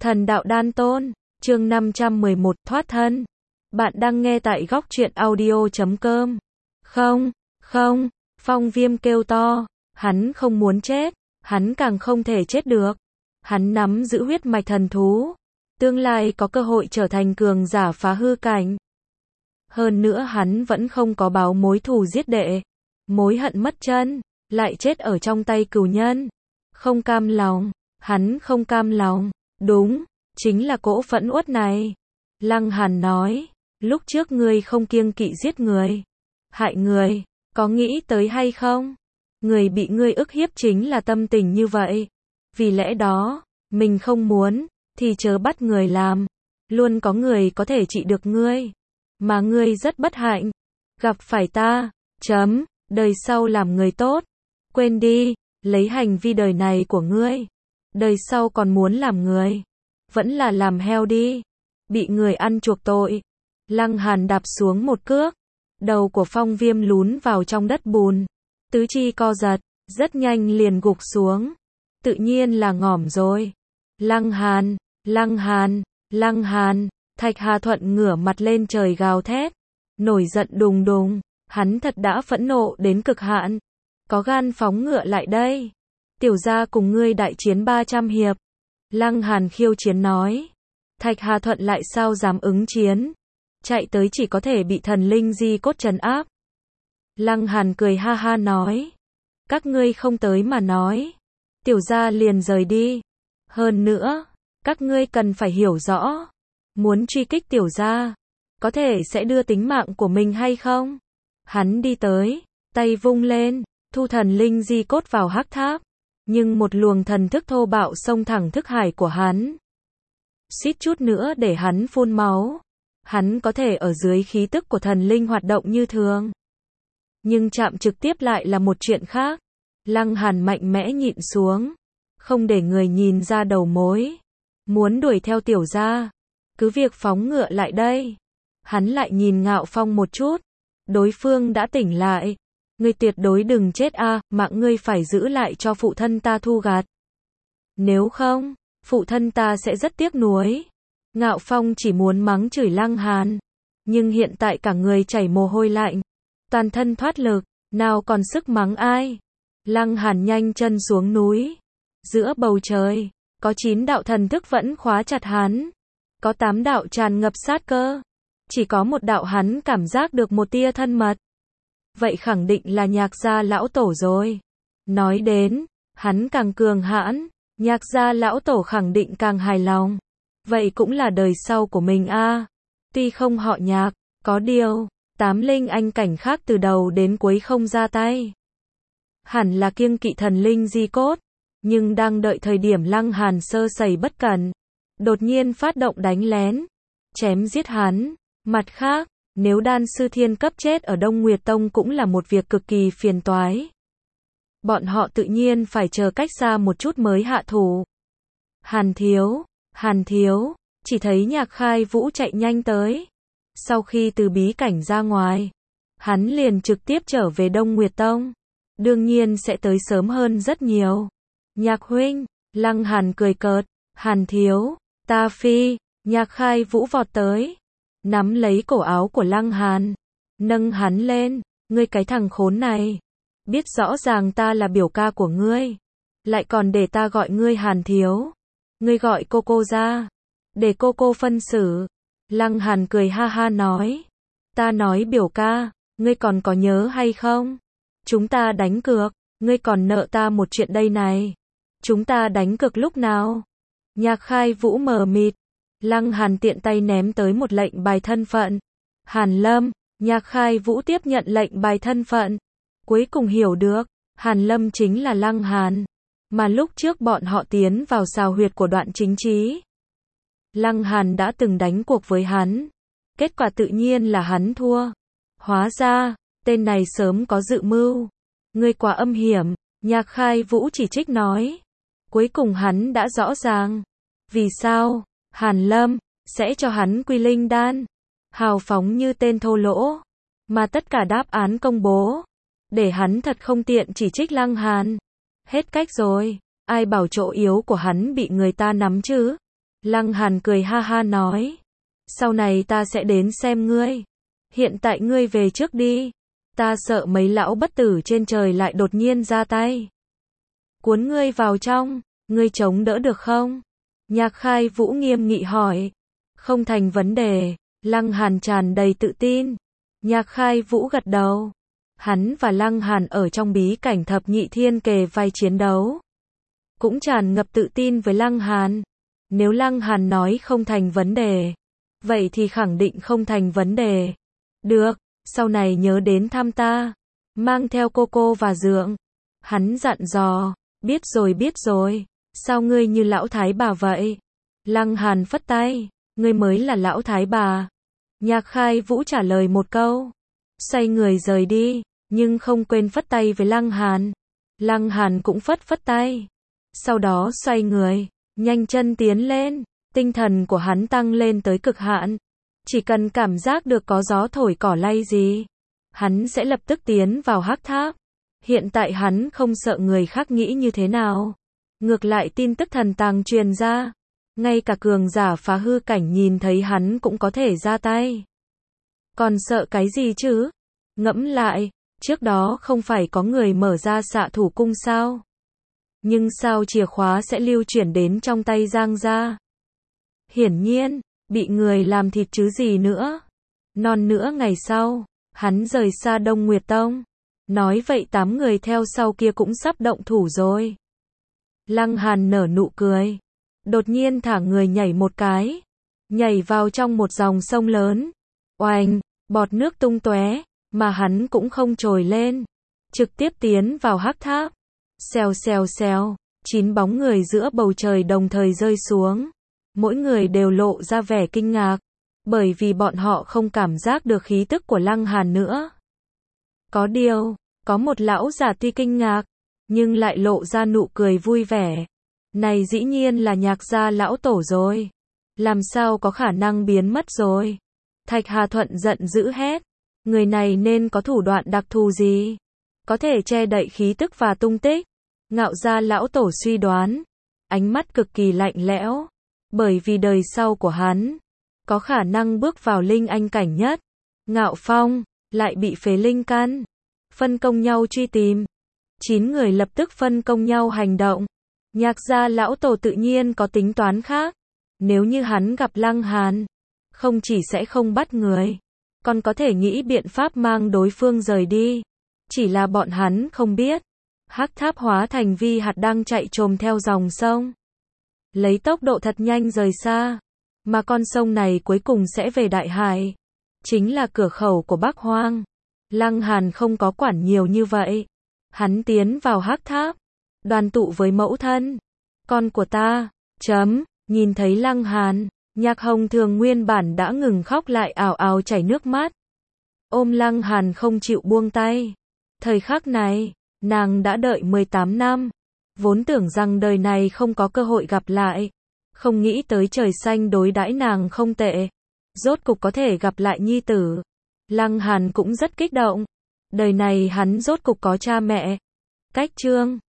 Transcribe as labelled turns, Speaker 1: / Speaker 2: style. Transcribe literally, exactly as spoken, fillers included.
Speaker 1: Thần đạo đan tôn, chương năm trăm mười một, thoát thân. Bạn đang nghe tại góc truyện audio chấm com. Không, không, Phong Viêm kêu to, hắn không muốn chết, hắn càng không thể chết được. Hắn nắm giữ huyết mạch thần thú, tương lai có cơ hội trở thành cường giả phá hư cảnh. Hơn nữa hắn vẫn không có báo mối thù giết đệ, mối hận mất chân, lại chết ở trong tay cừu nhân. Không cam lòng, hắn không cam lòng. Đúng, chính là cỗ phẫn uất này. Lăng Hàn nói, lúc trước ngươi không kiêng kỵ giết người, hại người, có nghĩ tới hay không? Người bị ngươi ức hiếp chính là tâm tình như vậy. Vì lẽ đó, mình không muốn, thì chớ bắt người làm. Luôn có người có thể trị được ngươi. Mà ngươi rất bất hạnh. Gặp phải ta, chấm, đời sau làm người tốt. Quên đi, lấy hành vi đời này của ngươi. Đời sau còn muốn làm người, vẫn là làm heo đi. Bị người ăn chuộc tội. Lăng Hàn đạp xuống một cước. Đầu của Phong Viêm lún vào trong đất bùn. Tứ chi co giật, rất nhanh liền gục xuống. Tự nhiên là ngỏm rồi. Lăng Hàn, Lăng Hàn, Lăng Hàn. Thạch Hà Thuận ngửa mặt lên trời gào thét. Nổi giận đùng đùng. Hắn thật đã phẫn nộ đến cực hạn. Có gan phóng ngựa lại đây. Tiểu gia cùng ngươi đại chiến ba trăm hiệp. Lăng Hàn khiêu chiến nói. Thạch Hà Thuận lại sao dám ứng chiến. Chạy tới chỉ có thể bị thần linh di cốt trấn áp. Lăng Hàn cười ha ha nói. Các ngươi không tới mà nói. Tiểu gia liền rời đi. Hơn nữa, các ngươi cần phải hiểu rõ. Muốn truy kích tiểu gia, có thể sẽ đưa tính mạng của mình hay không? Hắn đi tới, tay vung lên, thu thần linh di cốt vào hắc tháp. Nhưng một luồng thần thức thô bạo xông thẳng thức hải của hắn. Suýt chút nữa để hắn phun máu. Hắn có thể ở dưới khí tức của thần linh hoạt động như thường. Nhưng chạm trực tiếp lại là một chuyện khác. Lăng Hàn mạnh mẽ nhịn xuống. Không để người nhìn ra đầu mối. Muốn đuổi theo tiểu gia, cứ việc phóng ngựa lại đây. Hắn lại nhìn Ngạo Phong một chút. Đối phương đã tỉnh lại. Ngươi tuyệt đối đừng chết a, à, mạng ngươi phải giữ lại cho phụ thân ta thu gặt. Nếu không, phụ thân ta sẽ rất tiếc nuối. Ngạo Phong chỉ muốn mắng chửi Lăng Hàn. Nhưng hiện tại cả người chảy mồ hôi lạnh. Toàn thân thoát lực, nào còn sức mắng ai. Lăng Hàn nhanh chân xuống núi. Giữa bầu trời, có chín đạo thần thức vẫn khóa chặt hắn. Có tám đạo tràn ngập sát cơ. Chỉ có một đạo hắn cảm giác được một tia thân mật. Vậy khẳng định là Nhạc gia lão tổ rồi. Nói đến, hắn càng cường hãn, Nhạc gia lão tổ khẳng định càng hài lòng. Vậy cũng là đời sau của mình a. À. Tuy không họ Nhạc, có điều, tám linh anh cảnh khác từ đầu đến cuối không ra tay. Hẳn là kiêng kỵ thần linh di cốt. Nhưng đang đợi thời điểm Lăng Hàn sơ sẩy bất cẩn, đột nhiên phát động đánh lén, chém giết hắn. Mặt khác, nếu đan sư thiên cấp chết ở Đông Nguyệt Tông cũng là một việc cực kỳ phiền toái. Bọn họ tự nhiên phải chờ cách xa một chút mới hạ thủ. Hàn thiếu, Hàn thiếu, chỉ thấy Nhạc Khai Vũ chạy nhanh tới. Sau khi từ bí cảnh ra ngoài, hắn liền trực tiếp trở về Đông Nguyệt Tông. Đương nhiên sẽ tới sớm hơn rất nhiều. Nhạc huynh, Lăng Hàn cười cợt, Hàn thiếu, ta phi. Nhạc Khai Vũ vọt tới, nắm lấy cổ áo của Lăng Hàn, nâng hắn lên. Ngươi cái thằng khốn này, biết rõ ràng ta là biểu ca của ngươi, lại còn để ta gọi ngươi Hàn thiếu. Ngươi gọi cô cô ra, để cô cô phân xử. Lăng Hàn cười ha ha nói. Ta nói biểu ca, ngươi còn có nhớ hay không? Chúng ta đánh cược, ngươi còn nợ ta một chuyện đây này. Chúng ta đánh cược lúc nào? Nhạc Khai Vũ mờ mịt. Lăng Hàn tiện tay ném tới một lệnh bài thân phận. Hàn Lâm. Nhạc Khai Vũ tiếp nhận lệnh bài thân phận. Cuối cùng hiểu được, Hàn Lâm chính là Lăng Hàn. Mà lúc trước bọn họ tiến vào xào huyệt của Đoạn Chính Chí. Lăng Hàn đã từng đánh cuộc với hắn. Kết quả tự nhiên là hắn thua. Hóa ra, tên này sớm có dự mưu. Ngươi quá âm hiểm, Nhạc Khai Vũ chỉ trích nói. Cuối cùng hắn đã rõ ràng. Vì sao, Hàn Lâm, sẽ cho hắn quy linh đan. Hào phóng như tên thô lỗ. Mà tất cả đáp án công bố. Để hắn thật không tiện chỉ trích Lăng Hàn. Hết cách rồi, ai bảo chỗ yếu của hắn bị người ta nắm chứ. Lăng Hàn cười ha ha nói. Sau này ta sẽ đến xem ngươi. Hiện tại ngươi về trước đi. Ta sợ mấy lão bất tử trên trời lại đột nhiên ra tay. Cuốn ngươi vào trong, ngươi chống đỡ được không? Nhạc Khai Vũ nghiêm nghị hỏi. Không thành vấn đề, Lăng Hàn tràn đầy tự tin. Nhạc Khai Vũ gật đầu. Hắn và Lăng Hàn ở trong bí cảnh thập nhị thiên kề vai chiến đấu. Cũng tràn ngập tự tin với Lăng Hàn. Nếu Lăng Hàn nói không thành vấn đề, vậy thì khẳng định không thành vấn đề. Được, sau này nhớ đến thăm ta. Mang theo cô cô và dượng. Hắn dặn dò. Biết rồi biết rồi. Sao ngươi như lão thái bà vậy? Lăng Hàn phất tay. Ngươi mới là lão thái bà. Nhạc Khai Vũ trả lời một câu. Xoay người rời đi. Nhưng không quên phất tay với Lăng Hàn. Lăng Hàn cũng phất phất tay. Sau đó xoay người. Nhanh chân tiến lên. Tinh thần của hắn tăng lên tới cực hạn. Chỉ cần cảm giác được có gió thổi cỏ lay gì, hắn sẽ lập tức tiến vào hắc tháp. Hiện tại hắn không sợ người khác nghĩ như thế nào. Ngược lại tin tức thần tàng truyền ra. Ngay cả cường giả phá hư cảnh nhìn thấy hắn cũng có thể ra tay. Còn sợ cái gì chứ? Ngẫm lại, trước đó không phải có người mở ra xạ thủ cung sao? Nhưng sao chìa khóa sẽ lưu chuyển đến trong tay Giang gia? Hiển nhiên, bị người làm thịt chứ gì nữa. Non nữa ngày sau, hắn rời xa Đông Nguyệt Tông. Nói vậy tám người theo sau kia cũng sắp động thủ rồi. Lăng Hàn nở nụ cười. Đột nhiên thả người nhảy một cái. Nhảy vào trong một dòng sông lớn. Oành, bọt nước tung tóe, mà hắn cũng không trồi lên. Trực tiếp tiến vào hắc tháp. Xèo xèo xèo, chín bóng người giữa bầu trời đồng thời rơi xuống. Mỗi người đều lộ ra vẻ kinh ngạc. Bởi vì bọn họ không cảm giác được khí tức của Lăng Hàn nữa. Có điều, có một lão giả tuy kinh ngạc, nhưng lại lộ ra nụ cười vui vẻ. Này dĩ nhiên là Nhạc gia lão tổ rồi. Làm sao có khả năng biến mất rồi? Thạch Hà Thuận giận dữ hét. Người này nên có thủ đoạn đặc thù gì? Có thể che đậy khí tức và tung tích. Ngạo gia lão tổ suy đoán. Ánh mắt cực kỳ lạnh lẽo. Bởi vì đời sau của hắn có khả năng bước vào linh anh cảnh nhất. Ngạo Phong lại bị phế linh căn. Phân công nhau truy tìm. Chín người lập tức phân công nhau hành động. Nhạc gia lão tổ tự nhiên có tính toán khác. Nếu như hắn gặp Lăng Hàn, không chỉ sẽ không bắt người, còn có thể nghĩ biện pháp mang đối phương rời đi. Chỉ là bọn hắn không biết, hắc tháp hóa thành vi hạt đang chạy trồm theo dòng sông. Lấy tốc độ thật nhanh rời xa. Mà con sông này cuối cùng sẽ về Đại Hải. Chính là cửa khẩu của Bắc Hoang. Lăng Hàn không có quản nhiều như vậy. Hắn tiến vào hắc tháp. Đoàn tụ với mẫu thân. Con của ta. Chấm. Nhìn thấy Lăng Hàn. Nhạc Hồng Thường nguyên bản đã ngừng khóc lại ào ào chảy nước mắt. Ôm Lăng Hàn không chịu buông tay. Thời khắc này, nàng đã đợi mười tám năm. Vốn tưởng rằng đời này không có cơ hội gặp lại. Không nghĩ tới trời xanh đối đãi nàng không tệ. Rốt cục có thể gặp lại nhi tử. Lăng Hàn cũng rất kích động. Đời này hắn rốt cục có cha mẹ. Cách chương